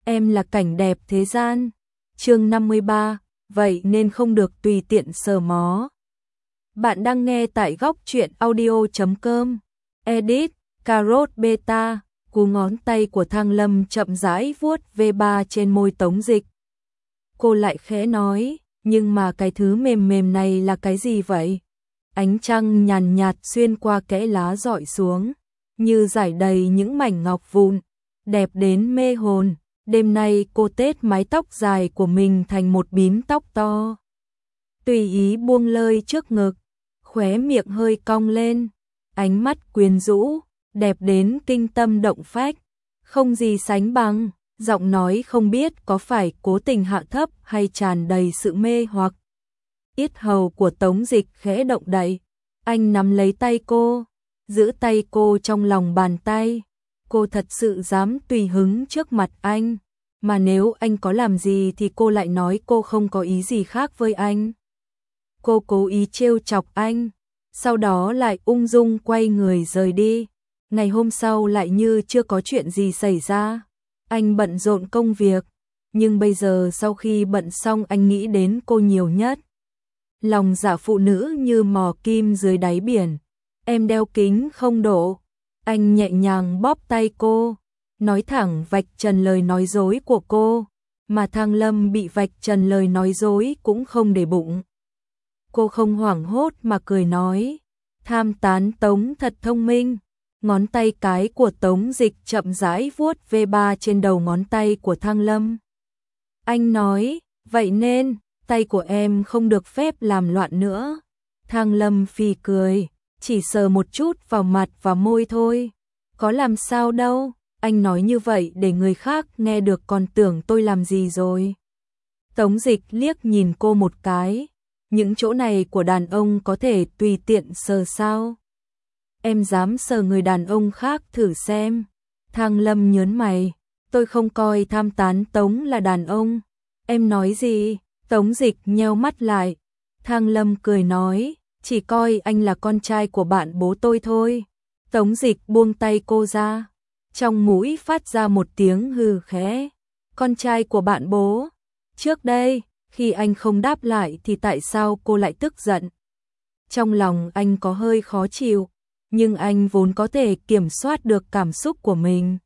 em là cảnh đẹp thế gian. Chương 53, vậy nên không được tùy tiện sờ mó. Bạn đang nghe tại góc truyện audio.com. Edit, Carrot Beta, cú ngón tay của Thang Lâm chậm rãi vuốt V3 trên môi Tống Dịch. Cô lại khẽ nói, nhưng mà cái thứ mềm mềm này là cái gì vậy? Ánh trăng nhàn nhạt xuyên qua kẽ lá rọi xuống, như rải đầy những mảnh ngọc vụn, đẹp đến mê hồn. Đêm nay cô tết mái tóc dài của mình thành một bím tóc to, tùy ý buông lơi trước ngực, khóe miệng hơi cong lên, ánh mắt quyến rũ, đẹp đến kinh tâm động phách, không gì sánh bằng. Giọng nói không biết có phải cố tình hạ thấp hay tràn đầy sự mê hoặc. Yết hầu của Tống Dịch khẽ động đậy, anh nắm lấy tay cô, giữ tay cô trong lòng bàn tay. Cô thật sự dám tùy hứng trước mặt anh, mà nếu anh có làm gì thì cô lại nói cô không có ý gì khác với anh. Cô cố ý trêu chọc anh, sau đó lại ung dung quay người rời đi. Ngày hôm sau lại như chưa có chuyện gì xảy ra. Anh bận rộn công việc, nhưng bây giờ sau khi bận xong anh nghĩ đến cô nhiều nhất. Lòng dạ phụ nữ như mò kim dưới đáy biển. Em đeo kính không độ. Anh nhẹ nhàng bóp tay cô, nói thẳng vạch trần lời nói dối của cô, mà Thang Lâm bị vạch trần lời nói dối cũng không để bụng. Cô không hoảng hốt mà cười nói, tham tán Tống thật thông minh. Ngón tay cái của Tống Dịch chậm rãi vuốt V3 trên đầu ngón tay của Thang Lâm. Anh nói, vậy nên, tay của em không được phép làm loạn nữa. Thang Lâm phì cười, chỉ sờ một chút vào mặt và môi thôi. Có làm sao đâu, anh nói như vậy để người khác nghe được còn tưởng tôi làm gì rồi. Tống Dịch liếc nhìn cô một cái, những chỗ này của đàn ông có thể tùy tiện sờ sao? Em dám sờ người đàn ông khác thử xem. Thang Lâm nhớn mày, tôi không coi tham tán Tống là đàn ông. Em nói gì? Tống Dịch nheo mắt lại. Thang Lâm cười nói, chỉ coi anh là con trai của bạn bố tôi thôi. Tống Dịch buông tay cô ra, trong mũi phát ra một tiếng hừ khẽ. Con trai của bạn bố? Trước đây, khi anh không đáp lại thì tại sao cô lại tức giận? Trong lòng anh có hơi khó chịu, nhưng anh vốn có thể kiểm soát được cảm xúc của mình.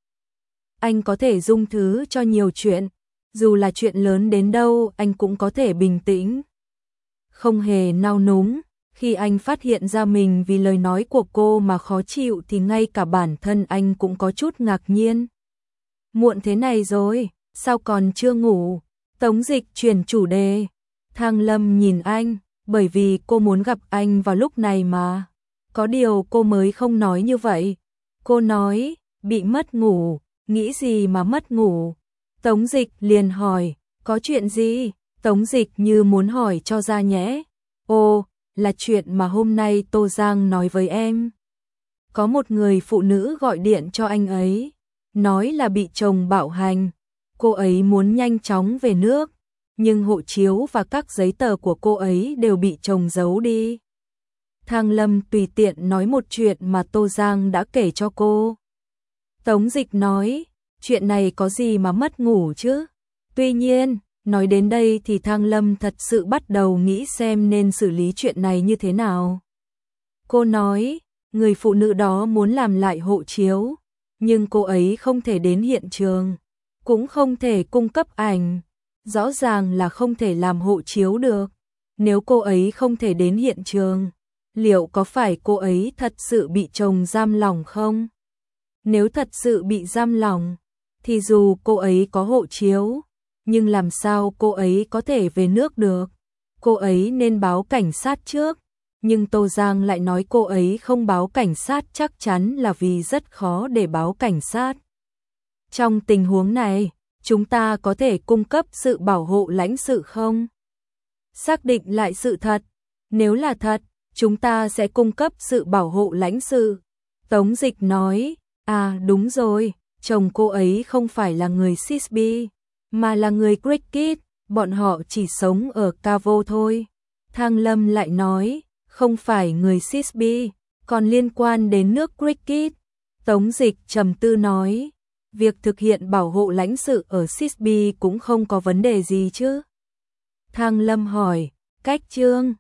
Anh có thể dung thứ cho nhiều chuyện, dù là chuyện lớn đến đâu anh cũng có thể bình tĩnh. Không hề nao núng, khi anh phát hiện ra mình vì lời nói của cô mà khó chịu thì ngay cả bản thân anh cũng có chút ngạc nhiên. Muộn thế này rồi, sao còn chưa ngủ? Tống Dịch chuyển chủ đề. Thang Lâm nhìn anh, bởi vì cô muốn gặp anh vào lúc này mà. Có điều cô mới không nói như vậy. Cô nói, bị mất ngủ, nghĩ gì mà mất ngủ. Tống Dịch liền hỏi, có chuyện gì? Tống Dịch như muốn hỏi cho ra nhẽ. Ồ, là chuyện mà hôm nay Tô Giang nói với em. Có một người phụ nữ gọi điện cho anh ấy, nói là bị chồng bạo hành. Cô ấy muốn nhanh chóng về nước, nhưng hộ chiếu và các giấy tờ của cô ấy đều bị chồng giấu đi. Thang Lâm tùy tiện nói một chuyện mà Tô Giang đã kể cho cô. Tống Dịch nói, chuyện này có gì mà mất ngủ chứ? Tuy nhiên, nói đến đây thì Thang Lâm thật sự bắt đầu nghĩ xem nên xử lý chuyện này như thế nào. Cô nói, người phụ nữ đó muốn làm lại hộ chiếu, nhưng cô ấy không thể đến hiện trường, cũng không thể cung cấp ảnh. Rõ ràng là không thể làm hộ chiếu được. Nếu cô ấy không thể đến hiện trường, liệu có phải cô ấy thật sự bị chồng giam lỏng không? Nếu thật sự bị giam lỏng, thì dù cô ấy có hộ chiếu, nhưng làm sao cô ấy có thể về nước được? Cô ấy nên báo cảnh sát trước, nhưng Tô Giang lại nói cô ấy không báo cảnh sát chắc chắn là vì rất khó để báo cảnh sát. Trong tình huống này, chúng ta có thể cung cấp sự bảo hộ lãnh sự không? Xác định lại sự thật, nếu là thật, chúng ta sẽ cung cấp sự bảo hộ lãnh sự. Tống Dịch nói, à đúng rồi, chồng cô ấy không phải là người Sisby, mà là người Cricket, bọn họ chỉ sống ở Cavo thôi. Thang Lâm lại nói, không phải người Sisby, còn liên quan đến nước Cricket. Tống Dịch trầm tư nói, việc thực hiện bảo hộ lãnh sự ở Sisby cũng không có vấn đề gì chứ? Thang Lâm hỏi, cách chương